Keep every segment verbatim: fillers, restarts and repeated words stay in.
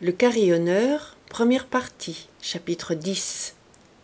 Le carillonneur, première partie, chapitre dix.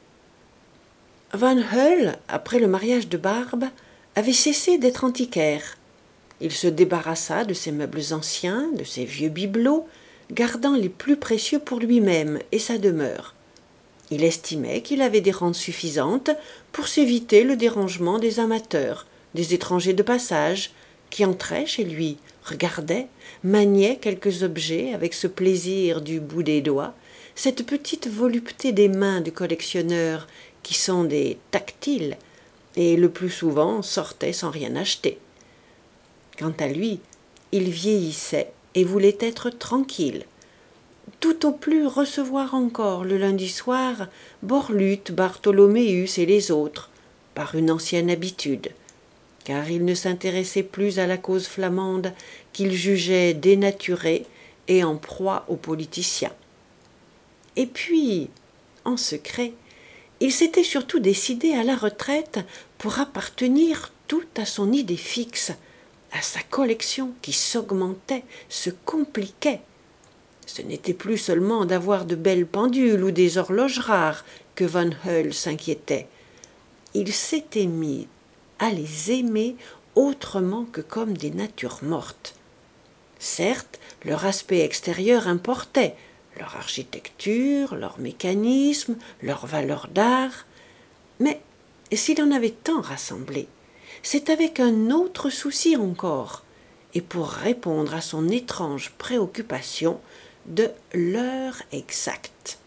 Van Hoel, après le mariage de Barbe, avait cessé d'être antiquaire. Il se débarrassa de ses meubles anciens, de ses vieux bibelots, gardant les plus précieux pour lui-même et sa demeure. Il estimait qu'il avait des rentes suffisantes pour s'éviter le dérangement des amateurs, des étrangers de passage, qui entraient chez lui, regardaient, maniaient quelques objets avec ce plaisir du bout des doigts, cette petite volupté des mains du collectionneur qui sont des tactiles et le plus souvent sortaient sans rien acheter. Quant à lui, il vieillissait et voulait être tranquille. Tout au plus recevoir encore le lundi soir Borlutte, Bartholoméus et les autres, par une ancienne habitude, car il ne s'intéressait plus à la cause flamande qu'il jugeait dénaturée et en proie aux politiciens. Et puis, en secret, il s'était surtout décidé à la retraite pour appartenir tout à son idée fixe, à sa collection qui s'augmentait, se compliquait. Ce n'était plus seulement d'avoir de belles pendules ou des horloges rares que Van Hoel s'inquiétait. Il s'était mis à les aimer autrement que comme des natures mortes. Certes, leur aspect extérieur importait, leur architecture, leur mécanisme, leur valeur d'art, mais s'il en avait tant rassemblé, c'est avec un autre souci encore, et pour répondre à son étrange préoccupation de l'heure exacte.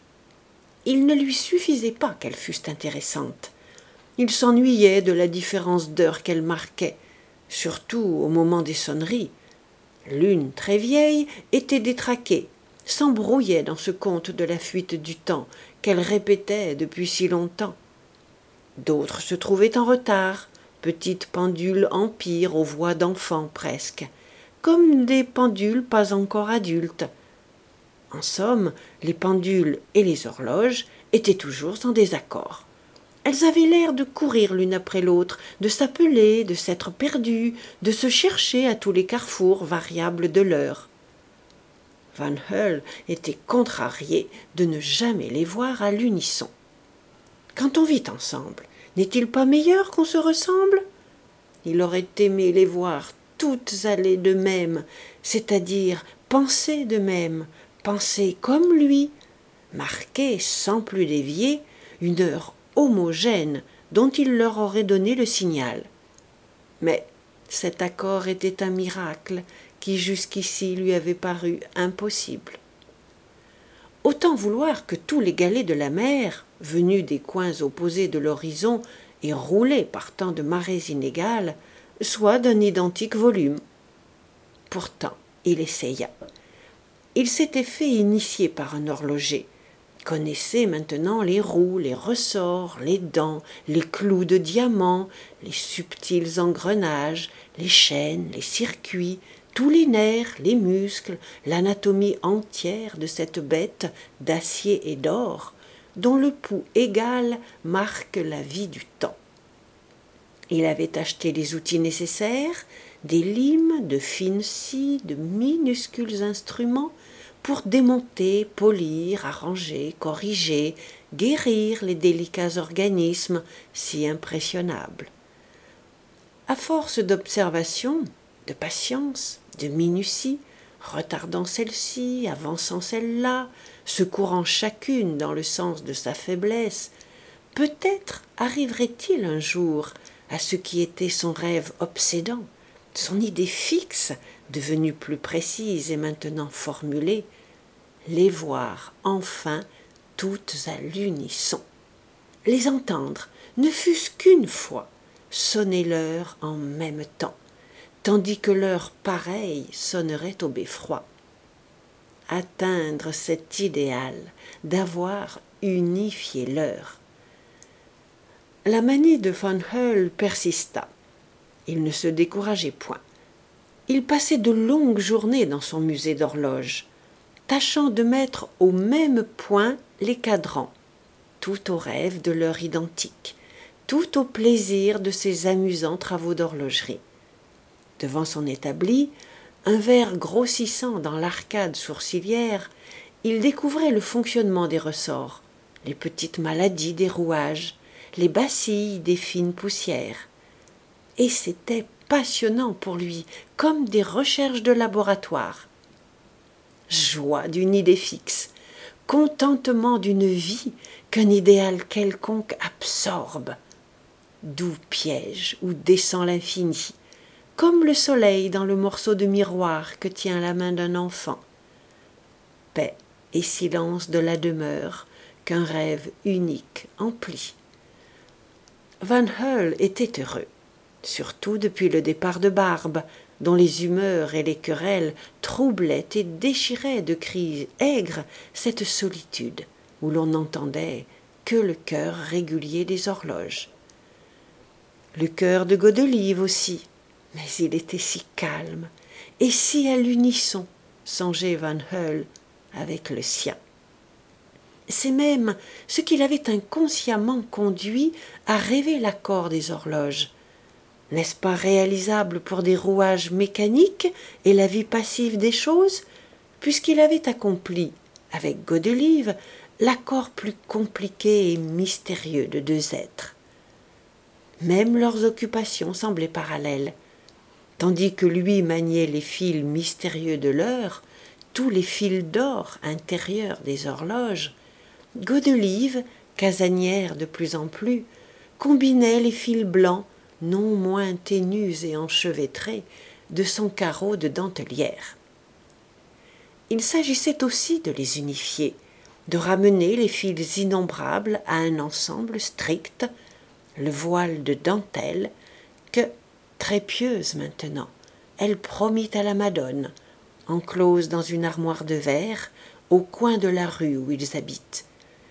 Il ne lui suffisait pas qu'elles fussent intéressantes. Il s'ennuyait de la différence d'heure qu'elles marquaient, surtout au moment des sonneries. L'une, très vieille, était détraquée, s'embrouillait dans ce conte de la fuite du temps qu'elle répétait depuis si longtemps. D'autres se trouvaient en retard, petites pendules empires aux voix d'enfants presque, comme des pendules pas encore adultes. En somme, les pendules et les horloges étaient toujours en désaccord. Elles avaient l'air de courir l'une après l'autre, de s'appeler, de s'être perdues, de se chercher à tous les carrefours variables de l'heure. Van Hoel était contrarié de ne jamais les voir à l'unisson. Quand on vit ensemble, n'est-il pas meilleur qu'on se ressemble ? Il aurait aimé les voir toutes aller de même, c'est-à-dire penser de même, penser comme lui, marquer sans plus dévier une heure homogène dont il leur aurait donné le signal. Mais cet accord était un miracle qui jusqu'ici lui avait paru impossible. Autant vouloir que tous les galets de la mer, venus des coins opposés de l'horizon et roulés par tant de marées inégales, soient d'un identique volume. Pourtant, il essaya. Il s'était fait initier par un horloger, connaissait maintenant les roues, les ressorts, les dents, les clous de diamant, les subtils engrenages, les chaînes, les circuits, tous les nerfs, les muscles, l'anatomie entière de cette bête d'acier et d'or, dont le pouls égal marque la vie du temps. Il avait acheté les outils nécessaires, des limes, de fines scies, de minuscules instruments, pour démonter, polir, arranger, corriger, guérir les délicats organismes si impressionnables. À force d'observation, de patience, de minutie, retardant celle-ci, avançant celle-là, secourant chacune dans le sens de sa faiblesse, peut-être arriverait-il un jour à ce qui était son rêve obsédant, son idée fixe, devenue plus précise et maintenant formulée, les voir enfin toutes à l'unisson, les entendre, ne fût-ce qu'une fois, sonner l'heure en même temps, tandis que l'heure pareille sonnerait au beffroi. Atteindre cet idéal d'avoir unifié l'heure. La manie de Van Hoel persista. Il ne se décourageait point. Il passait de longues journées dans son musée d'horloges, tâchant de mettre au même point les cadrans, tout au rêve de l'heure identique, tout au plaisir de ses amusants travaux d'horlogerie. Devant son établi, un verre grossissant dans l'arcade sourcilière, il découvrait le fonctionnement des ressorts, les petites maladies des rouages, les bacilles des fines poussières. Et c'était passionnant pour lui, comme des recherches de laboratoire. Joie d'une idée fixe, contentement d'une vie qu'un idéal quelconque absorbe, doux piège où descend l'infini, comme le soleil dans le morceau de miroir que tient la main d'un enfant. Paix et silence de la demeure qu'un rêve unique emplit. Van Hoel était heureux, surtout depuis le départ de Barbe, dont les humeurs et les querelles troublaient et déchiraient de cris aigres cette solitude où l'on n'entendait que le cœur régulier des horloges. Le cœur de Godelieve aussi, mais il était si calme et si à l'unisson, songeait Van Hoel, avec le sien. C'est même ce qui l'avait inconsciemment conduit à rêver l'accord des horloges. N'est-ce pas réalisable pour des rouages mécaniques et la vie passive des choses, puisqu'il avait accompli, avec Godelieve, l'accord plus compliqué et mystérieux de deux êtres. Même leurs occupations semblaient parallèles. Tandis que lui maniait les fils mystérieux de l'heure, tous les fils d'or intérieurs des horloges, Godelieve, casanière de plus en plus, combinait les fils blancs, non moins ténus et enchevêtrés, de son carreau de dentelière. Il s'agissait aussi de les unifier, de ramener les fils innombrables à un ensemble strict, le voile de dentelle que, très pieuse maintenant, elle promit à la Madone, enclose dans une armoire de verre, au coin de la rue où ils habitent.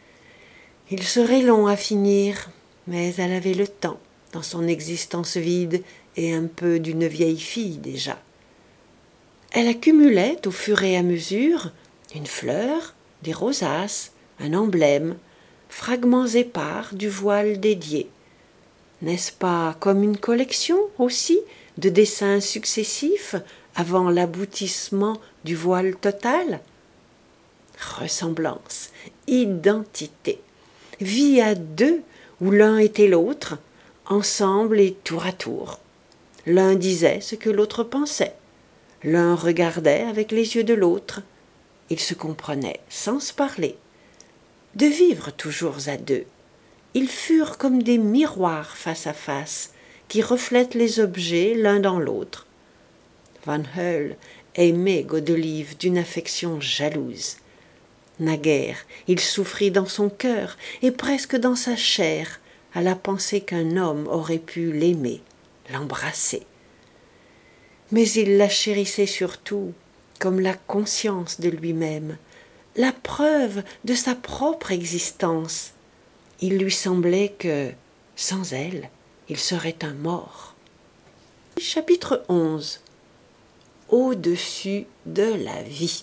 Il serait long à finir, mais elle avait le temps, dans son existence vide et un peu d'une vieille fille déjà. Elle accumulait au fur et à mesure une fleur, des rosaces, un emblème, fragments épars du voile dédié. N'est-ce pas comme une collection aussi de dessins successifs avant l'aboutissement du voile total? Ressemblance, identité, vie à deux où l'un était l'autre, ensemble et tour à tour. L'un disait ce que l'autre pensait, l'un regardait avec les yeux de l'autre, ils se comprenaient sans se parler. De vivre toujours à deux, ils furent comme des miroirs face à face qui reflètent les objets l'un dans l'autre. Van Hoel aimait Godelieve d'une affection jalouse. Naguère, il souffrit dans son cœur et presque dans sa chair à la pensée qu'un homme aurait pu l'aimer, l'embrasser. Mais il la chérissait surtout comme la conscience de lui-même, la preuve de sa propre existence. Il lui semblait que, sans elle, il serait un mort. Chapitre onze. Au-dessus de la vie.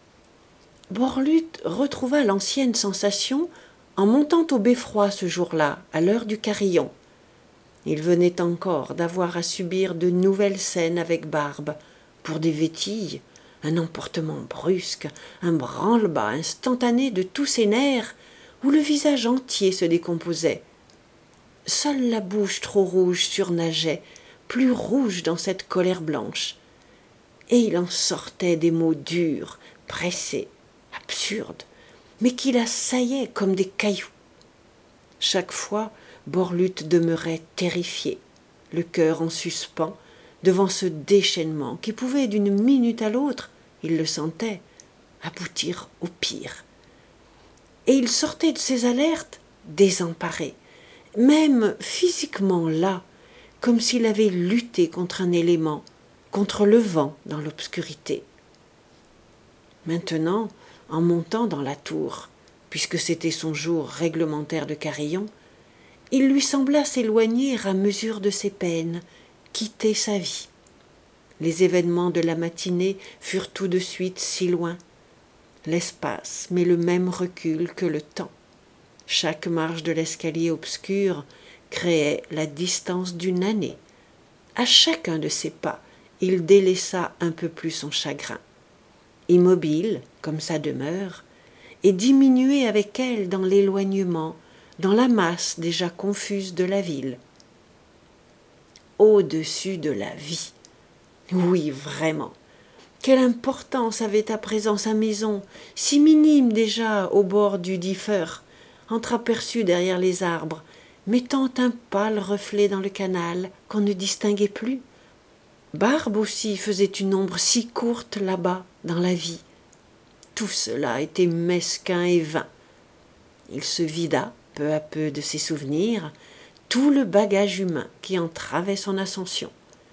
Borluth retrouva l'ancienne sensation en montant au beffroi ce jour-là, à l'heure du carillon. Il venait encore d'avoir à subir de nouvelles scènes avec Barbe, pour des vétilles, un emportement brusque, un branle-bas instantané de tous ses nerfs, où le visage entier se décomposait. Seule la bouche trop rouge surnageait, plus rouge dans cette colère blanche. Et il en sortait des mots durs, pressés, absurdes, mais qui l'assaillaient comme des cailloux. Chaque fois, Borluth demeurait terrifié, le cœur en suspens, devant ce déchaînement qui pouvait d'une minute à l'autre, il le sentait, aboutir au pire. Et il sortait de ses alertes désemparé, même physiquement là, comme s'il avait lutté contre un élément, contre le vent dans l'obscurité. Maintenant, en montant dans la tour, puisque c'était son jour réglementaire de carillon, il lui sembla s'éloigner à mesure de ses peines, quitter sa vie. Les événements de la matinée furent tout de suite si loin. L'espace met le même recul que le temps. Chaque marche de l'escalier obscur créait la distance d'une année. À chacun de ses pas, il délaissa un peu plus son chagrin. Immobile, comme sa demeure, et diminué avec elle dans l'éloignement, dans la masse déjà confuse de la ville. Au-dessus de la vie. Oui, vraiment. Quelle importance avait à présent sa maison, si minime déjà au bord du Differ, entreaperçue derrière les arbres, mettant un pâle reflet dans le canal qu'on ne distinguait plus. Barbe aussi faisait une ombre si courte là-bas, dans la vie. Tout cela était mesquin et vain. Il se vida peu à peu de ses souvenirs, tout le bagage humain qui entravait son ascension.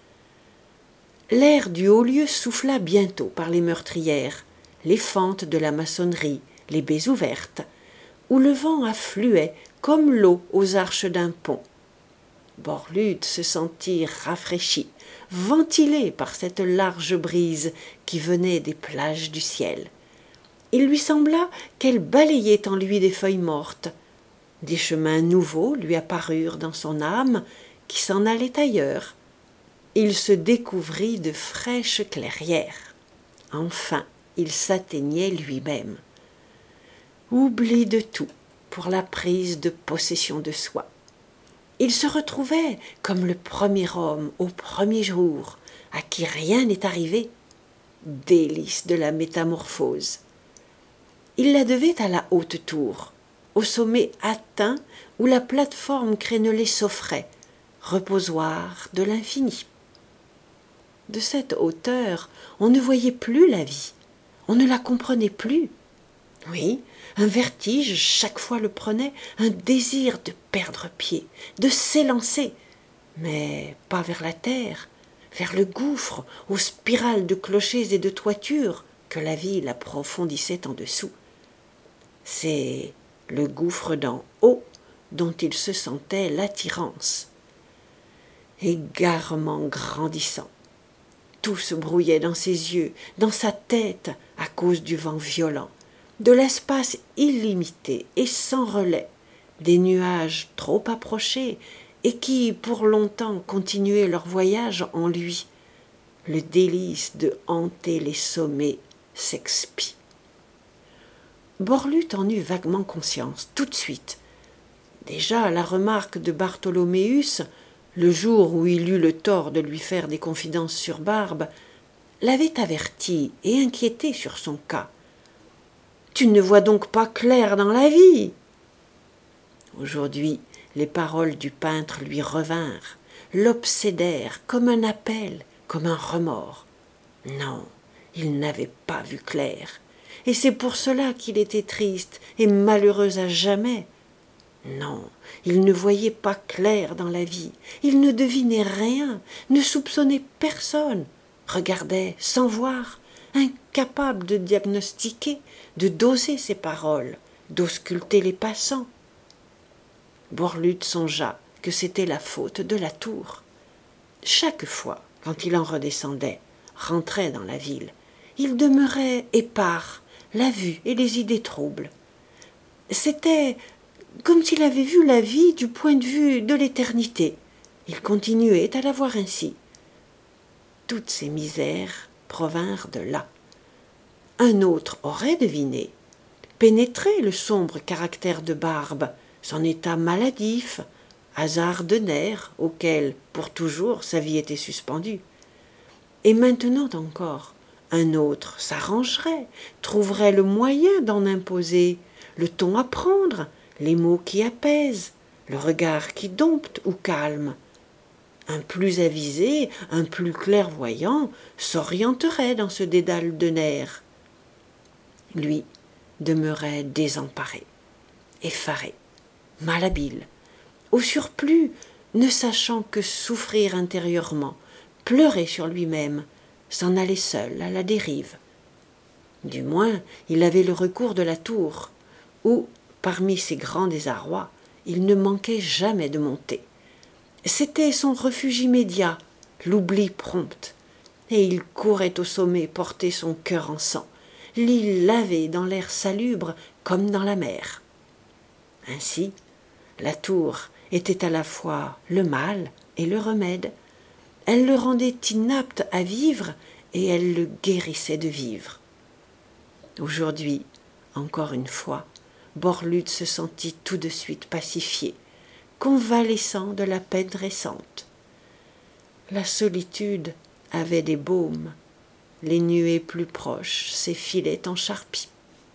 L'air du haut lieu souffla bientôt par les meurtrières, les fentes de la maçonnerie, les baies ouvertes, où le vent affluait comme l'eau aux arches d'un pont. Borlute se sentit rafraîchi, ventilé par cette large brise qui venait des plages du ciel. Il lui sembla qu'elle balayait en lui des feuilles mortes. Des chemins nouveaux lui apparurent dans son âme qui s'en allaient ailleurs. Il se découvrit de fraîches clairières. Enfin, il s'atteignait lui-même. Oubli de tout pour la prise de possession de soi. Il se retrouvait comme le premier homme au premier jour, à qui rien n'est arrivé. Délice de la métamorphose. Il la devait à la haute tour, au sommet atteint où la plateforme crénelée s'offrait, reposoir de l'infini. De cette hauteur, on ne voyait plus la vie, on ne la comprenait plus. Oui, un vertige chaque fois le prenait, un désir de perdre pied, de s'élancer, mais pas vers la terre, vers le gouffre, aux spirales de clochers et de toitures que la ville approfondissait en dessous. C'est le gouffre d'en haut dont il se sentait l'attirance. Égarement grandissant, tout se brouillait dans ses yeux, dans sa tête à cause du vent violent, de l'espace illimité et sans relais, des nuages trop approchés et qui, pour longtemps, continuaient leur voyage en lui. Le délice de hanter les sommets s'expie. Borlute en eut vaguement conscience, tout de suite. Déjà, la remarque de Bartholoméus, le jour où il eut le tort de lui faire des confidences sur Barbe, l'avait averti et inquiété sur son cas. « Tu ne vois donc pas clair dans la vie !» Aujourd'hui, les paroles du peintre lui revinrent, l'obsédèrent comme un appel, comme un remords. Non, il n'avait pas vu clair, et c'est pour cela qu'il était triste et malheureux à jamais. Non, il ne voyait pas clair dans la vie, il ne devinait rien, ne soupçonnait personne, regardait sans voir, incapable de diagnostiquer, de doser ses paroles, d'ausculter les passants. Borlute songea que c'était la faute de la tour. Chaque fois, quand il en redescendait, rentrait dans la ville, il demeurait épars, la vue et les idées troubles. C'était comme s'il avait vu la vie du point de vue de l'éternité. Il continuait à la voir ainsi. Toutes ces misères provinrent de là. Un autre aurait deviné, pénétré le sombre caractère de Barbe, son état maladif, hasard de nerfs auquel, pour toujours, sa vie était suspendue. Et maintenant encore, un autre s'arrangerait, trouverait le moyen d'en imposer, le ton à prendre, les mots qui apaisent, le regard qui dompte ou calme. Un plus avisé, un plus clairvoyant s'orienterait dans ce dédale de nerfs. Lui demeurait désemparé, effaré, malhabile, au surplus ne sachant que souffrir intérieurement, pleurer sur lui-même, s'en aller seul à la dérive. Du moins, il avait le recours de la tour, où, parmi ses grands désarrois, il ne manquait jamais de monter. C'était son refuge immédiat, l'oubli prompt, et il courait au sommet porter son cœur en sang, l'île lavée dans l'air salubre comme dans la mer. Ainsi, la tour était à la fois le mal et le remède, Elle le rendait inapte à vivre et elle le guérissait de vivre. Aujourd'hui, encore une fois, Borlute se sentit tout de suite pacifié, convalescent de la peine récente. La solitude avait des baumes, les nuées plus proches s'effilaient en charpie.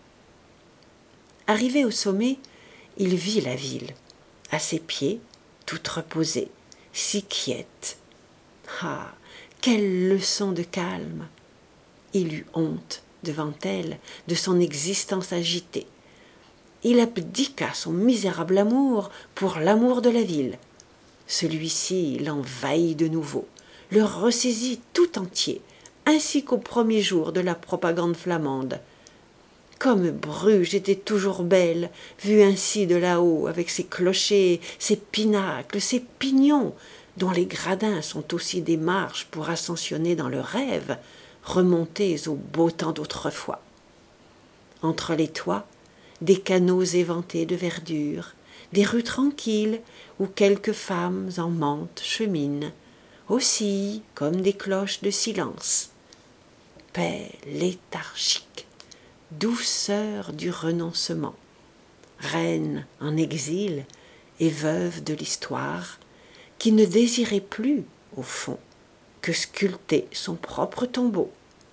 Arrivé au sommet, il vit la ville, à ses pieds, toute reposée, si quiète. Ah, quelle leçon de calme! Il eut honte devant elle de son existence agitée. Il abdiqua son misérable amour pour l'amour de la ville. Celui-ci l'envahit de nouveau, le ressaisit tout entier, ainsi qu'au premier jour de la propagande flamande. Comme Bruges était toujours belle, vue ainsi de là-haut, avec ses clochers, ses pinacles, ses pignons, dont les gradins sont aussi des marches pour ascensionner dans le rêve, remontés au beau temps d'autrefois. Entre les toits, des canaux éventés de verdure, des rues tranquilles où quelques femmes en mante cheminent, oscillent comme des cloches de silence. Paix léthargique, douceur du renoncement, reine en exil et veuve de l'histoire, qui ne désirait plus, au fond, que sculpter son propre tombeau.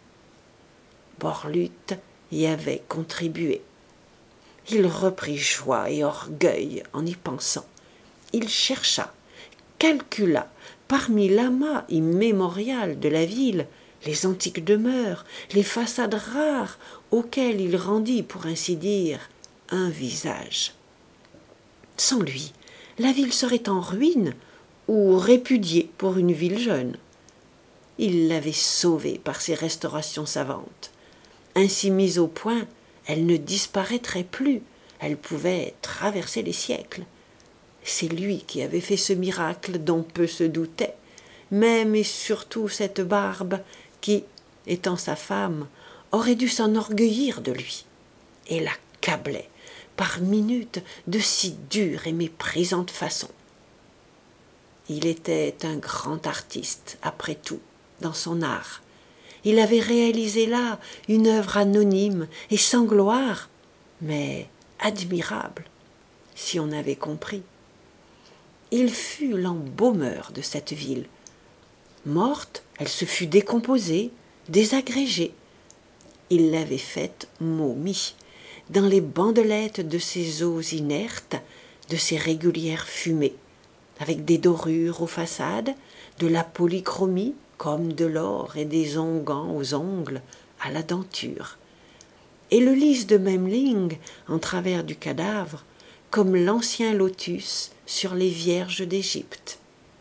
Borlute y avait contribué. Il reprit joie et orgueil en y pensant. Il chercha, calcula, parmi l'amas immémorial de la ville, les antiques demeures, les façades rares auxquelles il rendit, pour ainsi dire, un visage. Sans lui, la ville serait en ruine ou répudiée pour une ville jeune. Il l'avait sauvée par ses restaurations savantes. Ainsi mise au point, elle ne disparaîtrait plus, elle pouvait traverser les siècles. C'est lui qui avait fait ce miracle dont peu se doutaient, même et surtout cette Barbe qui, étant sa femme, aurait dû s'enorgueillir de lui, et l'accablait par minutes de si dure et méprisante façon. Il était un grand artiste, après tout, dans son art. Il avait réalisé là une œuvre anonyme et sans gloire, mais admirable, si on avait compris. Il fut l'embaumeur de cette ville. Morte, elle se fut décomposée, désagrégée. Il l'avait faite momie, dans les bandelettes de ses os inertes, de ses régulières fumées, avec des dorures aux façades, de la polychromie, comme de l'or et des onguents aux ongles, à la denture, et le lys de Memling en travers du cadavre, comme l'ancien lotus sur les vierges d'Égypte.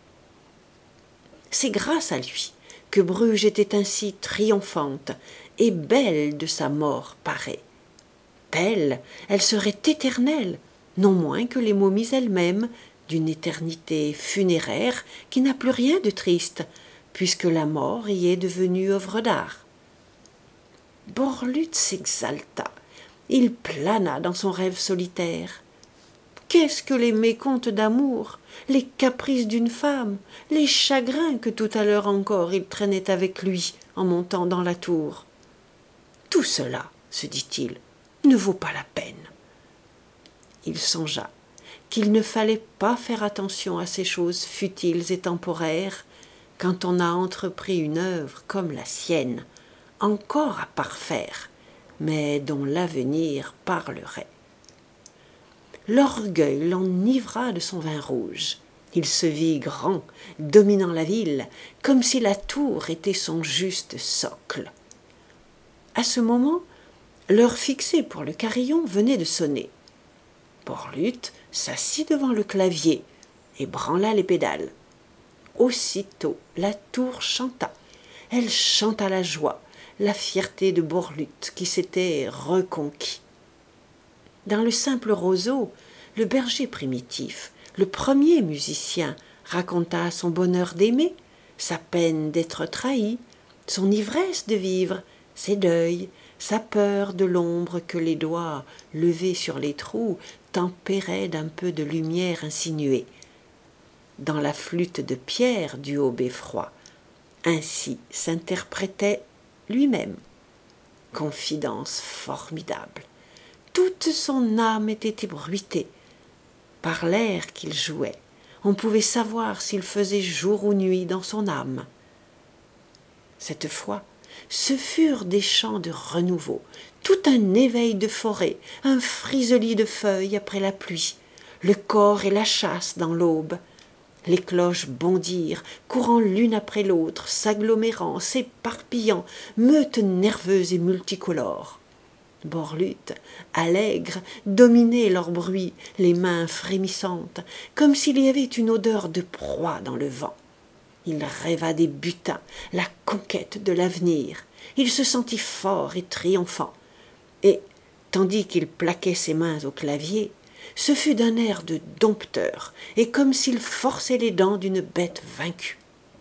C'est grâce à lui que Bruges était ainsi triomphante et belle de sa mort paraît. Belle, elle serait éternelle, non moins que les momies elles-mêmes, d'une éternité funéraire qui n'a plus rien de triste, puisque la mort y est devenue œuvre d'art. Borlute s'exalta, il plana dans son rêve solitaire. Qu'est-ce que les mécomptes d'amour, les caprices d'une femme, les chagrins que tout à l'heure encore il traînait avec lui en montant dans la tour? Tout cela, se dit-il, ne vaut pas la peine. Il songea qu'il ne fallait pas faire attention à ces choses futiles et temporaires quand on a entrepris une œuvre comme la sienne, encore à parfaire, mais dont l'avenir parlerait. L'orgueil l'enivra de son vin rouge. Il se vit grand, dominant la ville, comme si la tour était son juste socle. À ce moment, l'heure fixée pour le carillon venait de sonner. Borlute s'assit devant le clavier et branla les pédales. Aussitôt, la tour chanta. Elle chanta la joie, la fierté de Borlute qui s'était reconquis. Dans le simple roseau, le berger primitif, le premier musicien, raconta son bonheur d'aimer, sa peine d'être trahi, son ivresse de vivre, ses deuils, sa peur de l'ombre que les doigts, levés sur les trous, tempéraient d'un peu de lumière insinuée. Dans la flûte de pierre du haut beffroi, Ainsi s'interprétait lui-même. Confidence formidable. Toute son âme était ébruitée. Par l'air qu'il jouait, on pouvait savoir s'il faisait jour ou nuit dans son âme. Cette fois, ce furent des chants de renouveau, tout un éveil de forêt, un friselis de feuilles après la pluie, le cor et la chasse dans l'aube. Les cloches bondirent, courant l'une après l'autre, s'agglomérant, s'éparpillant, meutes nerveuses et multicolores. Borlute, allègre, dominait leur bruit, les mains frémissantes, comme s'il y avait une odeur de proie dans le vent. Il rêva des butins, la conquête de l'avenir. Il se sentit fort et triomphant. Et, tandis qu'il plaquait ses mains au clavier, ce fut d'un air de dompteur, et comme s'il forçait les dents d'une bête vaincue.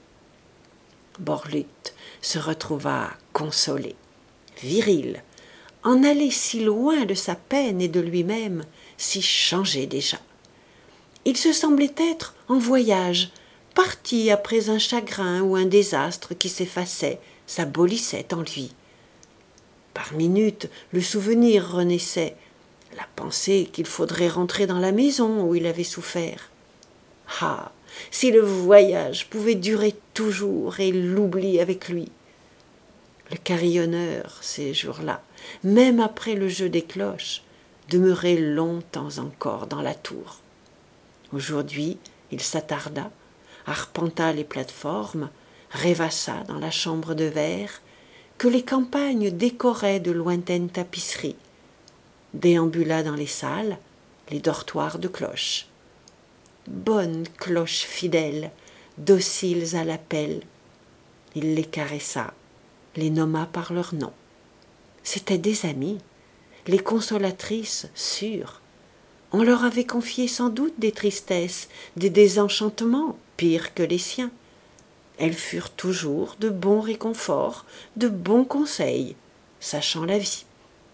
Borlute se retrouva consolé, viril, en aller si loin de sa peine et de lui-même, si changé déjà. Il se semblait être en voyage, parti après un chagrin ou un désastre qui s'effaçait, s'abolissait en lui. Par minutes, le souvenir renaissait, la pensée qu'il faudrait rentrer dans la maison où il avait souffert. Ah, si le voyage pouvait durer toujours et l'oubli avec lui. Le carillonneur, ces jours-là, même après le jeu des cloches, demeurait longtemps encore dans la tour. Aujourd'hui, il s'attarda, arpenta les plateformes, rêvassa dans la chambre de verre, que les campagnes décoraient de lointaines tapisseries, déambula dans les salles, les dortoirs de cloches. Bonnes cloches fidèles, dociles à l'appel. Il les caressa, les nomma par leur nom. C'étaient des amies, les consolatrices sûres. On leur avait confié sans doute des tristesses, des désenchantements pires que les siens. Elles furent toujours de bons réconforts, de bons conseils, sachant la vie.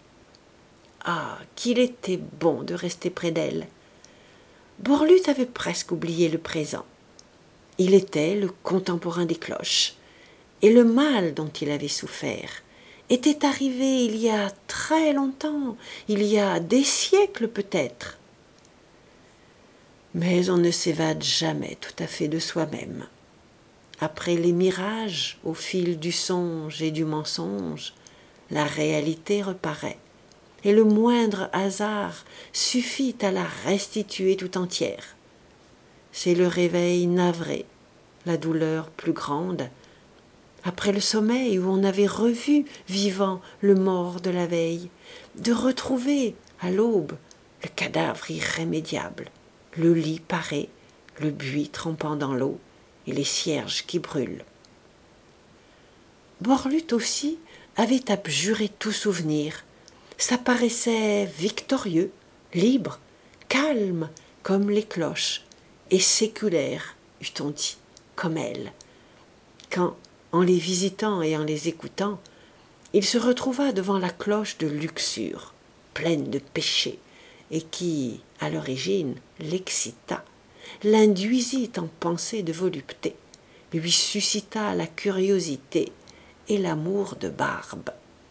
Ah, qu'il était bon de rester près d'elle. Borlute avait presque oublié le présent. Il était le contemporain des cloches, et le mal dont il avait souffert était arrivé il y a très longtemps, il y a des siècles peut-être. Mais on ne s'évade jamais tout à fait de soi-même. Après les mirages, au fil du songe et du mensonge, la réalité reparaît, et le moindre hasard suffit à la restituer tout entière. C'est le réveil navré, la douleur plus grande, après le sommeil où on avait revu vivant le mort de la veille, de retrouver à l'aube le cadavre irrémédiable, le lit paré, le buis trempant dans l'eau et les cierges qui brûlent. Borlute aussi avait abjuré tout souvenir, s'apparaissait victorieux, libre, calme comme les cloches, et séculaire, eût-on dit, comme elle, quand, en les visitant et en les écoutant, il se retrouva devant la cloche de luxure, pleine de péchés, et qui, à l'origine, l'excita, l'induisit en pensée de volupté, lui suscita la curiosité et l'amour de Barbe.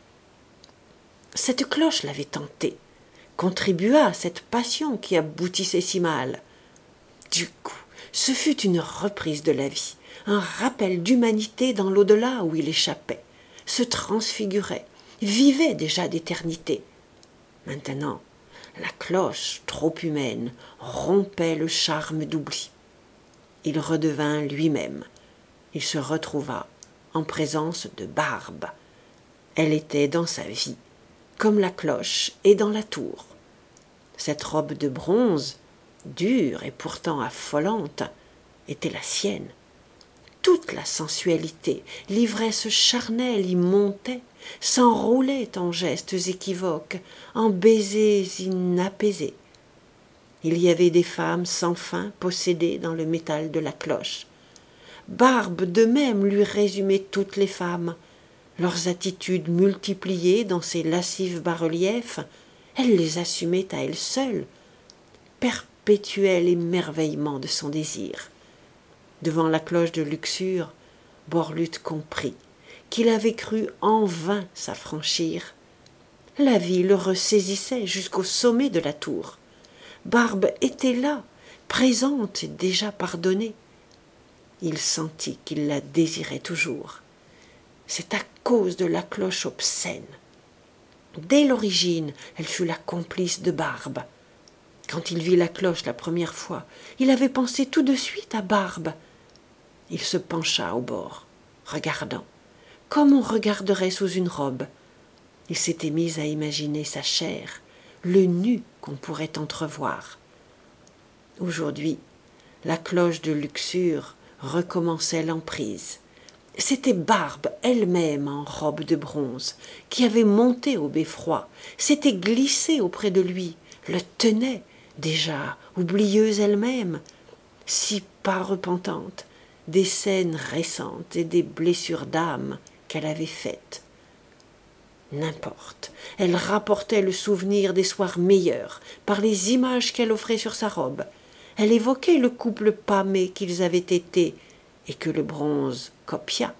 Cette cloche l'avait tenté, contribua à cette passion qui aboutissait si mal. Du coup, ce fut une reprise de la vie, un rappel d'humanité dans l'au-delà où il échappait, se transfigurait, vivait déjà d'éternité. Maintenant, la cloche, trop humaine, rompait le charme d'oubli. Il redevint lui-même. Il se retrouva en présence de Barbe. Elle était dans sa vie, comme la cloche est dans la tour. Cette robe de bronze, dure et pourtant affolante, était la sienne. Toute la sensualité, l'ivresse charnelle y montait, s'enroulait en gestes équivoques, en baisers inapaisés. Il y avait des femmes sans fin possédées dans le métal de la cloche. Barbe de même lui résumait toutes les femmes, leurs attitudes multipliées dans ces lascifs bas-reliefs, elle les assumait à elle seule, perpétuel émerveillement de son désir. Devant la cloche de luxure, Borlute comprit qu'il avait cru en vain s'affranchir. La vie le ressaisissait jusqu'au sommet de la tour. Barbe était là, présente et déjà pardonnée. Il sentit qu'il la désirait toujours. C'est à cause de la cloche obscène. Dès l'origine, elle fut la complice de Barbe. Quand il vit la cloche la première fois, il avait pensé tout de suite à Barbe. Il se pencha au bord, regardant, comme on regarderait sous une robe. Il s'était mis à imaginer sa chair, le nu qu'on pourrait entrevoir. Aujourd'hui, la cloche de Luxure recommençait l'emprise. C'était Barbe elle-même en robe de bronze, qui avait monté au beffroi, s'était glissée auprès de lui, le tenait, déjà oublieuse elle-même, si pas repentante, des scènes récentes et des blessures d'âme qu'elle avait faites. N'importe, elle rapportait le souvenir des soirs meilleurs par les images qu'elle offrait sur sa robe. Elle évoquait le couple pâmé qu'ils avaient été et que le bronze copia.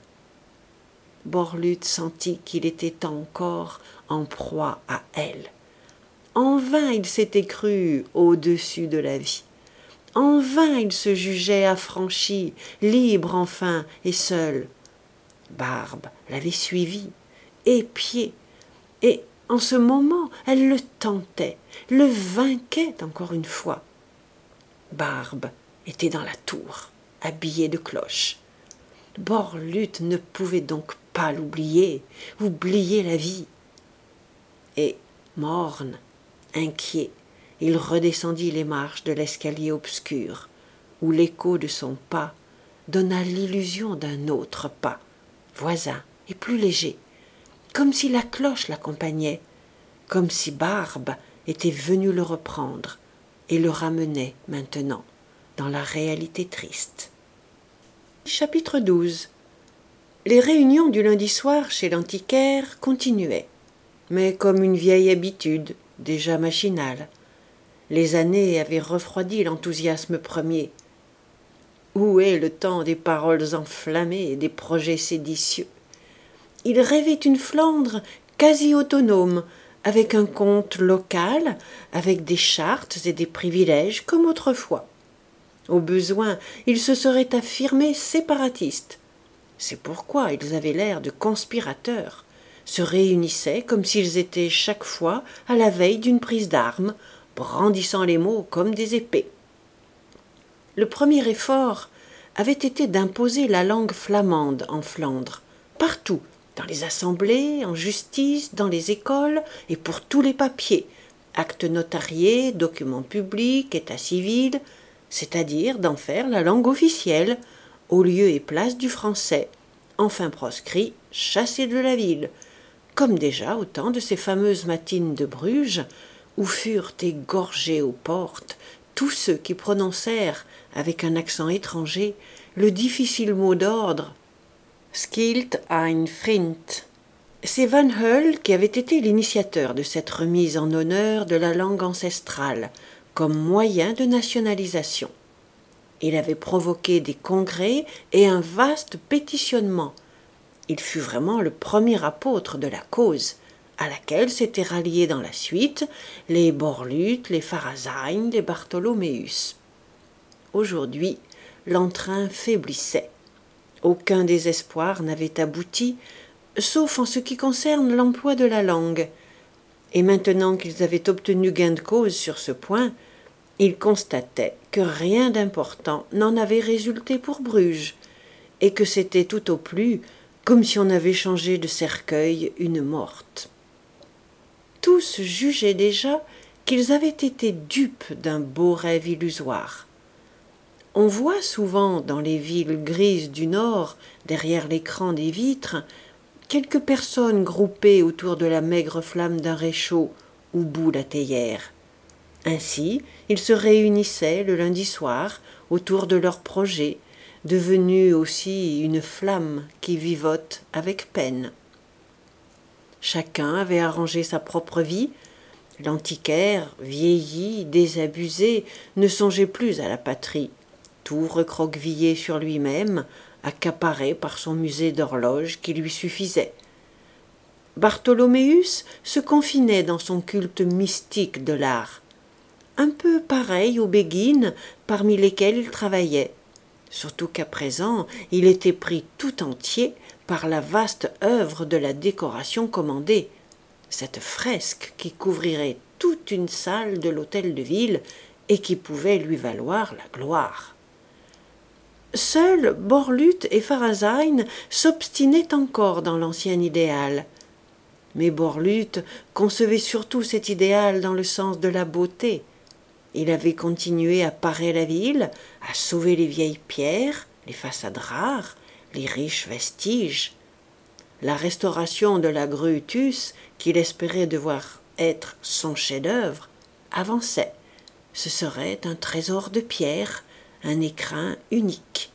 Borlute sentit qu'il était encore en proie à elle. En vain il s'était cru au-dessus de la vie. En vain il se jugeait affranchi, libre enfin et seul. Barbe l'avait suivi, épié, et en ce moment elle le tentait, le vainquait encore une fois. Barbe était dans la tour, habillée de cloche. Borlute ne pouvait donc pas l'oublier, oublier la vie. Et, morne, inquiet, il redescendit les marches de l'escalier obscur, où l'écho de son pas donna l'illusion d'un autre pas, voisin et plus léger, comme si la cloche l'accompagnait, comme si Barbe était venue le reprendre et le ramenait maintenant dans la réalité triste. Chapitre douze. Les réunions du lundi soir chez l'antiquaire continuaient, mais comme une vieille habitude, déjà machinale. Les années avaient refroidi l'enthousiasme premier. Où est le temps des paroles enflammées et des projets séditieux? Il rêvait une Flandre quasi autonome, avec un comte local, avec des chartes et des privilèges comme autrefois. Au besoin, ils se seraient affirmés séparatistes. C'est pourquoi ils avaient l'air de conspirateurs, se réunissaient comme s'ils étaient chaque fois à la veille d'une prise d'armes, brandissant les mots comme des épées. Le premier effort avait été d'imposer la langue flamande en Flandre, partout, dans les assemblées, en justice, dans les écoles et pour tous les papiers, actes notariés, documents publics, état civil, c'est-à-dire d'en faire la langue officielle, au lieu et place du français, enfin proscrit, chassé de la ville, comme déjà au temps de ces fameuses matines de Bruges, où furent égorgés aux portes tous ceux qui prononcèrent, avec un accent étranger, le difficile mot d'ordre « Skilt ein Vriend ». C'est Van Heul qui avait été l'initiateur de cette remise en honneur de la langue ancestrale, comme moyen de nationalisation. Il avait provoqué des congrès et un vaste pétitionnement. Il fut vraiment le premier apôtre de la cause, à laquelle s'étaient ralliés dans la suite les Borlute, les Farasin, les Bartholoméus. Aujourd'hui, l'entrain faiblissait. Aucun désespoir n'avait abouti, sauf en ce qui concerne l'emploi de la langue. Et maintenant qu'ils avaient obtenu gain de cause sur ce point, ils constataient que rien d'important n'en avait résulté pour Bruges, et que c'était tout au plus comme si on avait changé de cercueil une morte. Tous jugeaient déjà qu'ils avaient été dupes d'un beau rêve illusoire. On voit souvent dans les villes grises du Nord, derrière l'écran des vitres, quelques personnes groupées autour de la maigre flamme d'un réchaud où bout la théière. Ainsi, ils se réunissaient le lundi soir autour de leur projet, devenu aussi une flamme qui vivote avec peine. Chacun avait arrangé sa propre vie. L'antiquaire, vieilli, désabusé, ne songeait plus à la patrie, tout recroquevillé sur lui-même, accaparé par son musée d'horloges qui lui suffisait. Bartholoméus se confinait dans son culte mystique de l'art, un peu pareil aux béguines parmi lesquelles il travaillait, surtout qu'à présent il était pris tout entier par la vaste œuvre de la décoration commandée, cette fresque qui couvrirait toute une salle de l'hôtel de ville et qui pouvait lui valoir la gloire. Seuls Borluth et Pharasine s'obstinaient encore dans l'ancien idéal. Mais Borluth concevait surtout cet idéal dans le sens de la beauté. Il avait continué à parer la ville, à sauver les vieilles pierres, les façades rares, les riches vestiges. La restauration de la Grutus, qu'il espérait devoir être son chef-d'œuvre, avançait. Ce serait un trésor de pierre, un écrin unique.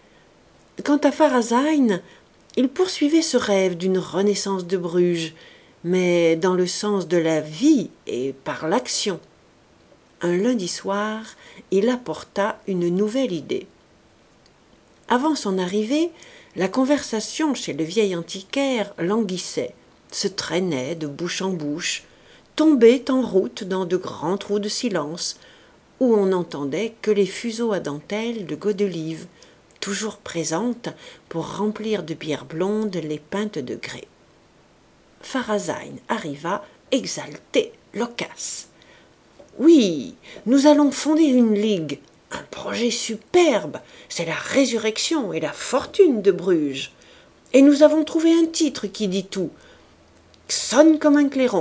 Quant à Pharasine, il poursuivait ce rêve d'une renaissance de Bruges, mais dans le sens de la vie et par l'action. Un lundi soir, il apporta une nouvelle idée. Avant son arrivée, la conversation chez le vieil antiquaire languissait, se traînait de bouche en bouche, tombait en route dans de grands trous de silence, où on n'entendait que les fuseaux à dentelle de Godelive, toujours présentes pour remplir de bière blonde les pintes de grès. Pharasine arriva, exalté, loquace. « Oui, nous allons fonder une ligue, un projet superbe, c'est la résurrection et la fortune de Bruges. Et nous avons trouvé un titre qui dit tout, sonne comme un clairon.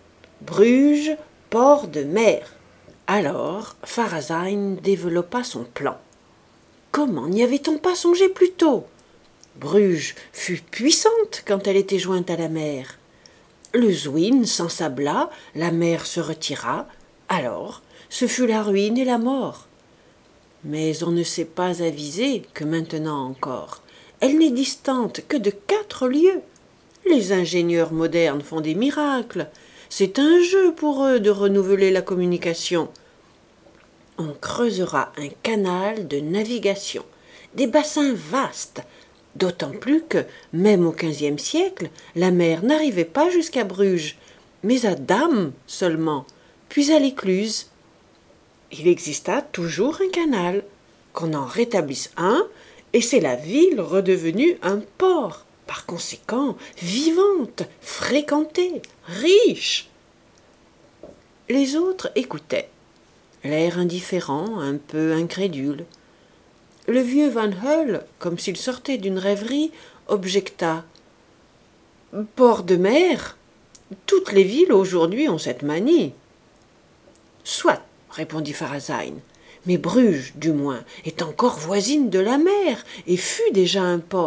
Bruges, port de mer. » Alors Pharasine développa son plan. Comment n'y avait-on pas songé plus tôt? Bruges fut puissante quand elle était jointe à la mer. Le Zwin s'ensabla, la mer se retira, alors ce fut la ruine et la mort. Mais on ne s'est pas avisé que maintenant encore, elle n'est distante que de quatre lieues. Les ingénieurs modernes font des miracles. C'est un jeu pour eux de renouveler la communication. On creusera un canal de navigation, des bassins vastes, d'autant plus que, même au quinzième siècle, la mer n'arrivait pas jusqu'à Bruges, mais à Damme seulement, puis à l'Écluse. Il exista toujours un canal, qu'on en rétablisse un, et c'est la ville redevenue un port, par conséquent vivante, fréquentée, riche. Les autres écoutaient, l'air indifférent, un peu incrédule. Le vieux Van Hull, comme s'il sortait d'une rêverie, objecta. « Port de mer? Toutes les villes aujourd'hui ont cette manie. »« Soit, » répondit Pharasine, « mais Bruges, du moins, est encore voisine de la mer et fut déjà un port. »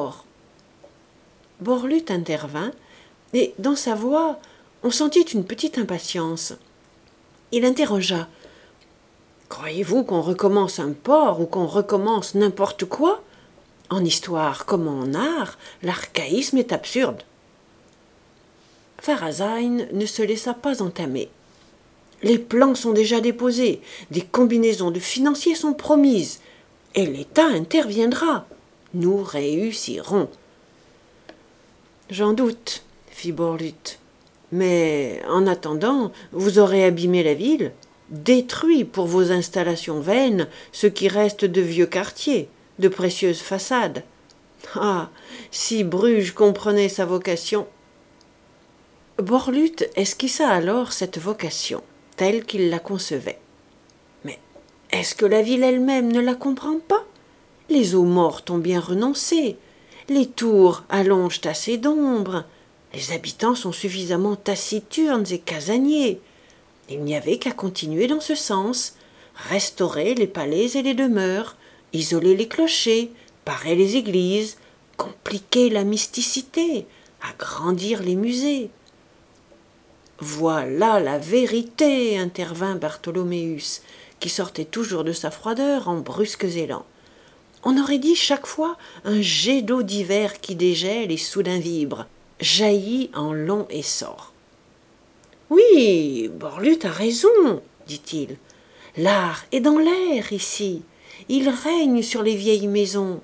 Borluth intervint, et dans sa voix, on sentit une petite impatience. Il interrogea. « Croyez-vous qu'on recommence un port ou qu'on recommence n'importe quoi? En histoire comme en art, l'archaïsme est absurde. » Pharasine ne se laissa pas entamer. « Les plans sont déjà déposés, des combinaisons de financiers sont promises, et l'État interviendra. Nous réussirons. »« J'en doute, » fit Borluth. « Mais en attendant, vous aurez abîmé la ville, détruit pour vos installations vaines ce qui reste de vieux quartiers, de précieuses façades. Ah, si Bruges comprenait sa vocation !» Borluth esquissa alors cette vocation, telle qu'il la concevait. Mais est-ce que la ville elle-même ne la comprend pas? Les eaux mortes ont bien renoncé, les tours allongent assez d'ombre, les habitants sont suffisamment taciturnes et casaniers. Il n'y avait qu'à continuer dans ce sens, restaurer les palais et les demeures, isoler les clochers, parer les églises, compliquer la mysticité, agrandir les musées. « Voilà la vérité !» intervint Bartholoméus, qui sortait toujours de sa froideur en brusques élans. On aurait dit chaque fois un jet d'eau d'hiver qui dégèle et soudain vibre, jaillit en long essor. « Oui, Borluth a raison, dit-il. L'art est dans l'air ici. Il règne sur les vieilles maisons.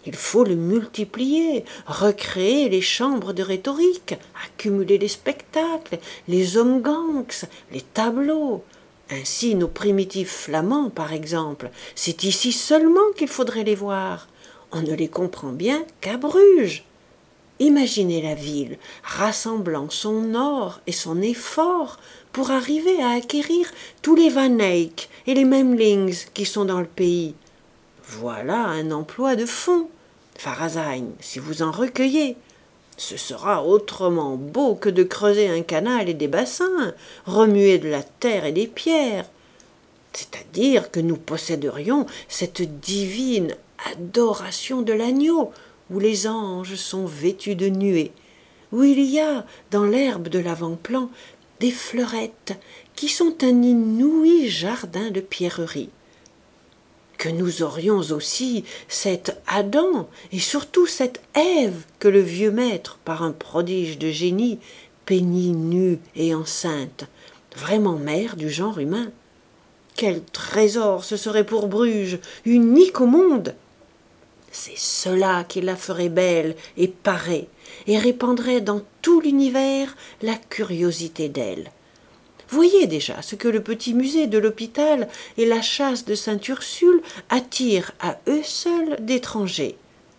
Il faut le multiplier, recréer les chambres de rhétorique, accumuler les spectacles, les homgangs, les tableaux. Ainsi nos primitifs flamands, par exemple, c'est ici seulement qu'il faudrait les voir. On ne les comprend bien qu'à Bruges. Imaginez la ville rassemblant son or et son effort pour arriver à acquérir tous les Van Eyck et les Memlings qui sont dans le pays. Voilà un emploi de fond, Pharrazine, si vous en recueillez. Ce sera autrement beau que de creuser un canal et des bassins, remuer de la terre et des pierres. C'est-à-dire que nous posséderions cette divine adoration de l'agneau, où les anges sont vêtus de nuées, où il y a, dans l'herbe de l'avant-plan, des fleurettes qui sont un inouï jardin de pierreries. Que nous aurions aussi cet Adam et surtout cette Ève que le vieux maître, par un prodige de génie, peignit nue et enceinte, vraiment mère du genre humain. Quel trésor ce serait pour Bruges, unique au monde! C'est cela qui la ferait belle et parée, et répandrait dans tout l'univers la curiosité d'elle. Voyez déjà ce que le petit musée de l'hôpital et la chasse de Sainte-Ursule attirent à eux seuls d'étrangers.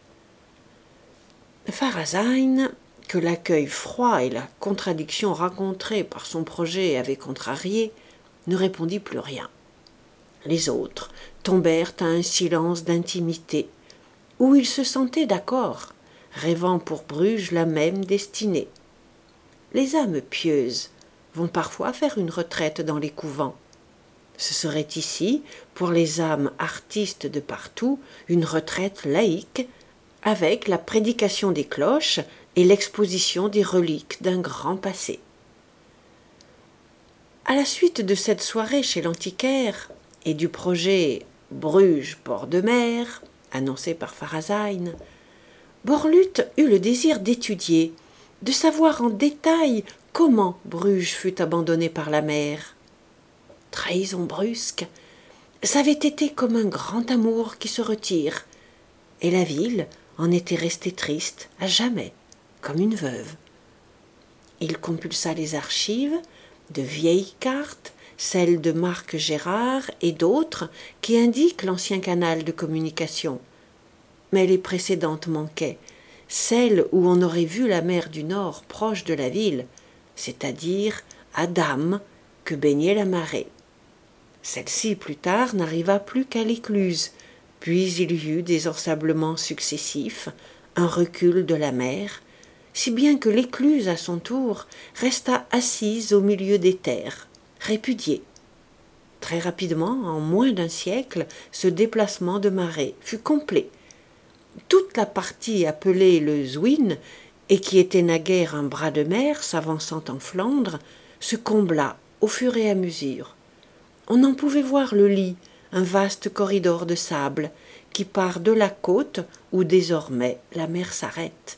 Pharrazine, que l'accueil froid et la contradiction rencontrée par son projet avaient contrarié, ne répondit plus rien. Les autres tombèrent à un silence d'intimité, où ils se sentaient d'accord, rêvant pour Bruges la même destinée. Les âmes pieuses vont parfois faire une retraite dans les couvents. Ce serait ici, pour les âmes artistes de partout, une retraite laïque, avec la prédication des cloches et l'exposition des reliques d'un grand passé. À la suite de cette soirée chez l'antiquaire et du projet Bruges port de mer, annoncé par Pharrazine, Borluth eut le désir d'étudier, de savoir en détail comment Bruges fut abandonnée par la mer. Trahison brusque, ça avait été comme un grand amour qui se retire, et la ville en était restée triste à jamais, comme une veuve. Il compulsa les archives, de vieilles cartes, celles de Marc Gérard et d'autres qui indiquent l'ancien canal de communication. Mais les précédentes manquaient, celles où on aurait vu la mer du Nord proche de la ville, c'est-à-dire à Damme, que baignait la Marée. Celle-ci, plus tard, n'arriva plus qu'à l'écluse, puis il y eut des ensablements successifs, un recul de la mer, si bien que l'écluse, à son tour, resta assise au milieu des terres, répudiée. Très rapidement, en moins d'un siècle, ce déplacement de marée fut complet. Toute la partie appelée le Zwin, et qui était naguère un bras de mer s'avançant en Flandre, se combla au fur et à mesure. On en pouvait voir le lit, un vaste corridor de sable, qui part de la côte où désormais la mer s'arrête.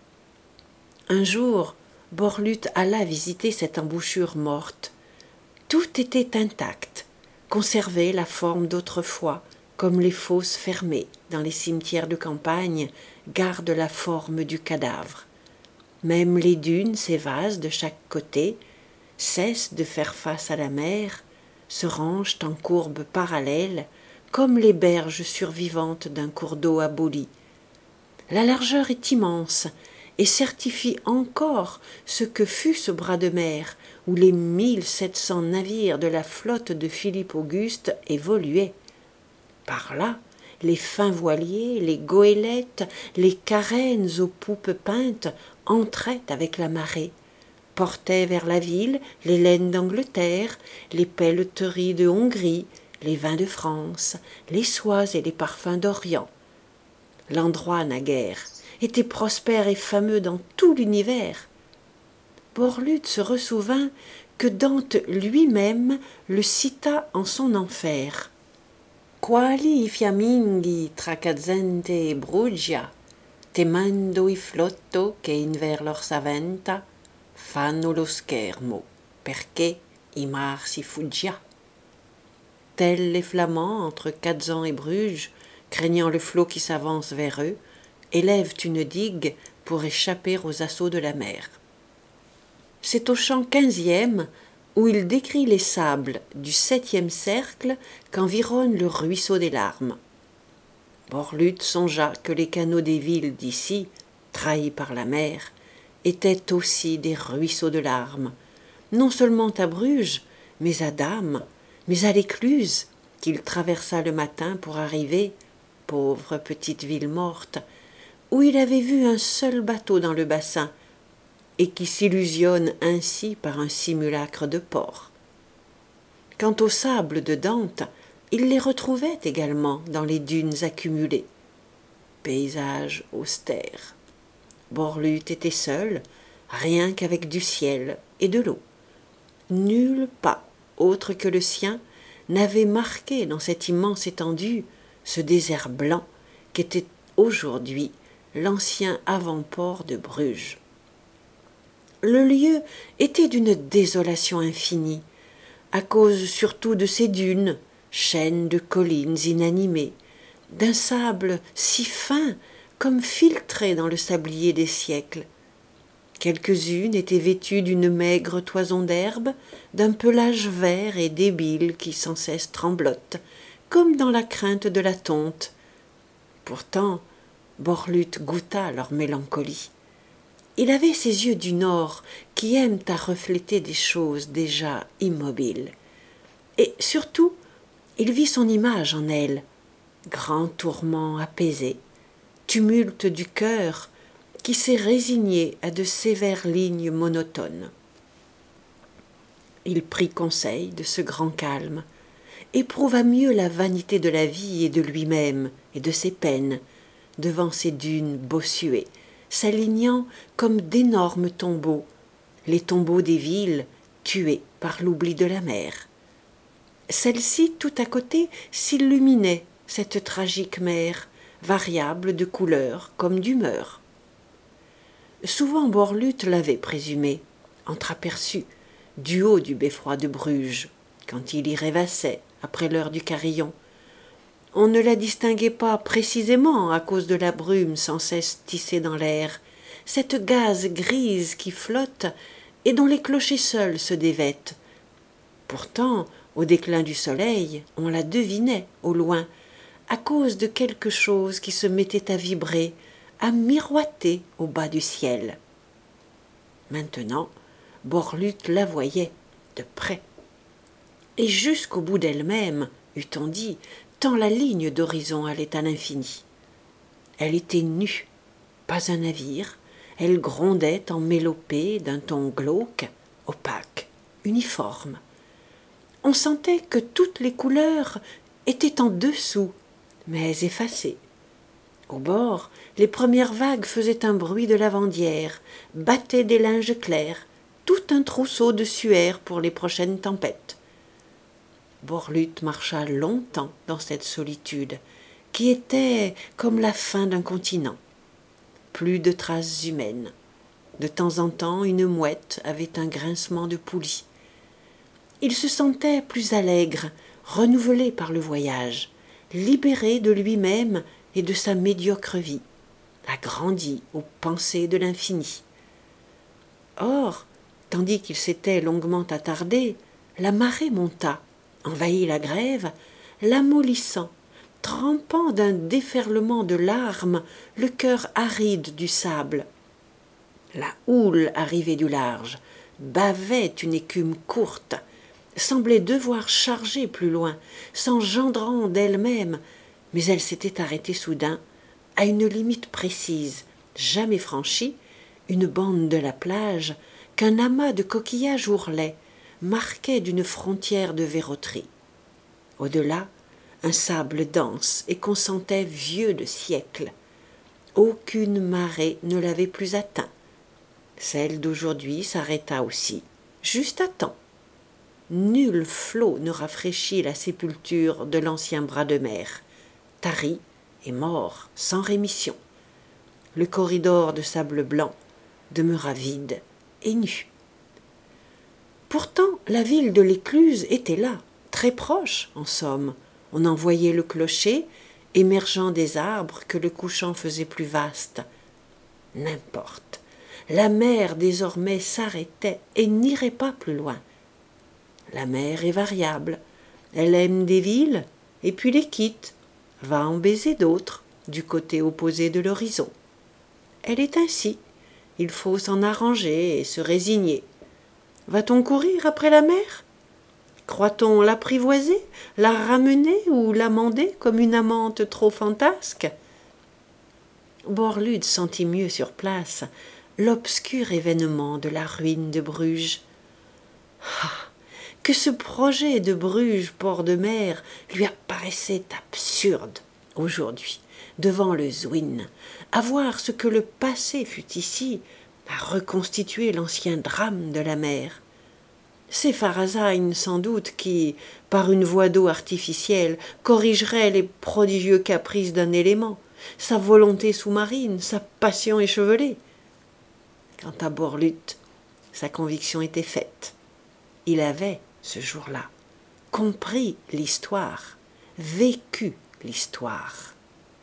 Un jour, Borluth alla visiter cette embouchure morte. Tout était intact, conservait la forme d'autrefois, comme les fosses fermées dans les cimetières de campagne gardent la forme du cadavre. Même les dunes s'évasent de chaque côté, cessent de faire face à la mer, se rangent en courbes parallèles, comme les berges survivantes d'un cours d'eau aboli. La largeur est immense et certifie encore ce que fut ce bras de mer où les mille sept cents navires de la flotte de Philippe Auguste évoluaient. Par là, les fins voiliers, les goélettes, les carènes aux poupes peintes entraient avec la marée, portaient vers la ville les laines d'Angleterre, les pelleteries de Hongrie, les vins de France, les soies et les parfums d'Orient. L'endroit, naguère, était prospère et fameux dans tout l'univers. Borluth se ressouvint que Dante lui-même le cita en son enfer. Quali fiamminghi tracazzente Brugia, temendo il flotto che inver lor s'aventa, fanno lo schermo, perché i mar si fuggia. Tels les Flamands entre Cadzan et Bruges, craignant le flot qui s'avance vers eux, élèvent une digue pour échapper aux assauts de la mer. C'est au chant quinzième où il décrit les sables du septième cercle qu'environne le ruisseau des larmes. Borlute songea que les canaux des villes d'ici, trahis par la mer, étaient aussi des ruisseaux de larmes, non seulement à Bruges, mais à Dames, mais à l'Écluse, qu'il traversa le matin pour arriver, pauvre petite ville morte, où il avait vu un seul bateau dans le bassin, et qui s'illusionne ainsi par un simulacre de port. Quant aux sables de Dante, il les retrouvait également dans les dunes accumulées. Paysage austère. Borlute était seul, rien qu'avec du ciel et de l'eau. Nul pas, autre que le sien, n'avait marqué dans cette immense étendue ce désert blanc qu'était aujourd'hui l'ancien avant-port de Bruges. Le lieu était d'une désolation infinie, à cause surtout de ces dunes, chaînes de collines inanimées, d'un sable si fin comme filtré dans le sablier des siècles. Quelques-unes étaient vêtues d'une maigre toison d'herbe, d'un pelage vert et débile qui sans cesse tremblote, comme dans la crainte de la tonte. Pourtant, Borlute goûta leur mélancolie. Il avait ces yeux du Nord qui aiment à refléter des choses déjà immobiles. Et surtout, il vit son image en elles, grand tourment apaisé, tumulte du cœur qui s'est résigné à de sévères lignes monotones. Il prit conseil de ce grand calme, éprouva mieux la vanité de la vie et de lui-même et de ses peines, devant ces dunes bossuées, s'alignant comme d'énormes tombeaux, les tombeaux des villes tuées par l'oubli de la mer. Celle-ci, tout à côté, s'illuminait, cette tragique mer, variable de couleur comme d'humeur. Souvent Borlute l'avait présumé, entreaperçu, du haut du beffroi de Bruges, quand il y rêvassait, après l'heure du carillon. On ne la distinguait pas précisément à cause de la brume sans cesse tissée dans l'air, cette gaze grise qui flotte et dont les clochers seuls se dévêtent. Pourtant, au déclin du soleil, on la devinait au loin, à cause de quelque chose qui se mettait à vibrer, à miroiter au bas du ciel. Maintenant, Borlute la voyait de près. Et jusqu'au bout d'elle-même, eût-on dit, tant la ligne d'horizon allait à l'infini. Elle était nue, pas un navire, elle grondait en mélopée d'un ton glauque, opaque, uniforme. On sentait que toutes les couleurs étaient en dessous, mais effacées. Au bord, les premières vagues faisaient un bruit de lavandière, battaient des linges clairs, tout un trousseau de suaire pour les prochaines tempêtes. Borlute marcha longtemps dans cette solitude, qui était comme la fin d'un continent. Plus de traces humaines. De temps en temps, une mouette avait un grincement de poulie. Il se sentait plus allègre, renouvelé par le voyage, libéré de lui-même et de sa médiocre vie, agrandi aux pensées de l'infini. Or, tandis qu'il s'était longuement attardé, la marée monta, envahit la grève, l'amollissant, trempant d'un déferlement de larmes le cœur aride du sable. La houle arrivée du large bavait une écume courte, semblait devoir charger plus loin, s'engendrant d'elle-même, mais elle s'était arrêtée soudain, à une limite précise, jamais franchie, une bande de la plage qu'un amas de coquillages ourlait, marquait d'une frontière de verroterie. Au-delà, un sable dense et qu'on sentait vieux de siècles. Aucune marée ne l'avait plus atteint. Celle d'aujourd'hui s'arrêta aussi, juste à temps. Nul flot ne rafraîchit la sépulture de l'ancien bras de mer, tari et mort sans rémission. Le corridor de sable blanc demeura vide et nu. Pourtant, la ville de l'Écluse était là, très proche, en somme. On en voyait le clocher émergeant des arbres que le couchant faisait plus vastes. N'importe, la mer désormais s'arrêtait et n'irait pas plus loin. La mer est variable, elle aime des villes et puis les quitte, va en baiser d'autres du côté opposé de l'horizon. Elle est ainsi, il faut s'en arranger et se résigner. Va-t-on courir après la mer ? Croit-on l'apprivoiser, la ramener ou l'amender comme une amante trop fantasque ? Borlud sentit mieux sur place l'obscur événement de la ruine de Bruges. Ah, que ce projet de Bruges port de mer lui apparaissait absurde aujourd'hui, devant le Zwin, à voir ce que le passé fut ici, à reconstituer l'ancien drame de la mer. C'est Pharasagne sans doute qui, par une voie d'eau artificielle, corrigerait les prodigieux caprices d'un élément, sa volonté sous-marine, sa passion échevelée. Quant à Borlut, sa conviction était faite. Il avait, ce jour-là, compris l'histoire, vécu l'histoire.